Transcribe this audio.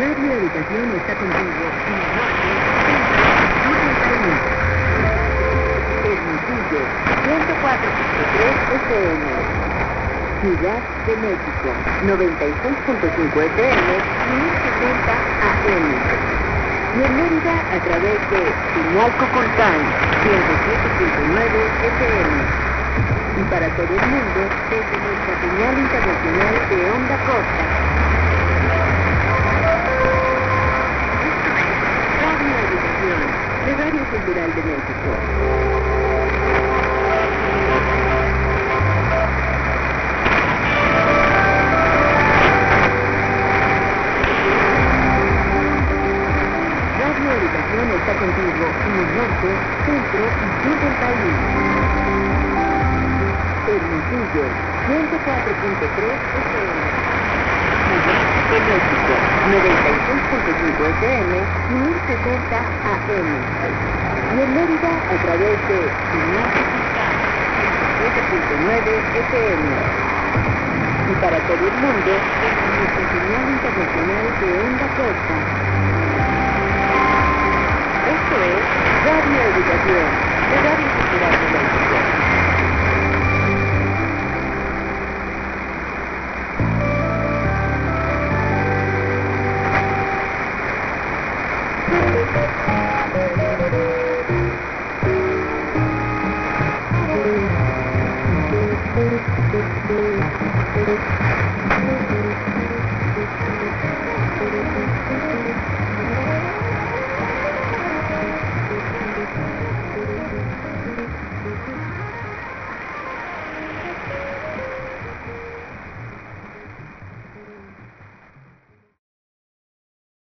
Radio Educación está contigo en el norte, centro y sur del país. Hermosillo, 104.3 FM. Ciudad de México, 96.5 FM y 1070 AM. Y en Mérida a través de Señal Cuculcán, 107.9 FM. Y para todo el mundo, desde nuestra señal internacional de Onda Corta. Esto es Radio Educación, de Radio Cultural de México. Radio Educación está contigo en el norte, centro y sur del país. Hermosillo, 104.3 FM. Ciudad de México, 96.5 FM y 1070 AM. Y en Mérida a través de Señal Cuculcán, 107.9 FM. Y para todo el mundo, desde nuestra señal internacional de Onda Corta. Esto es Radio Educación, de Radio Cultural de México.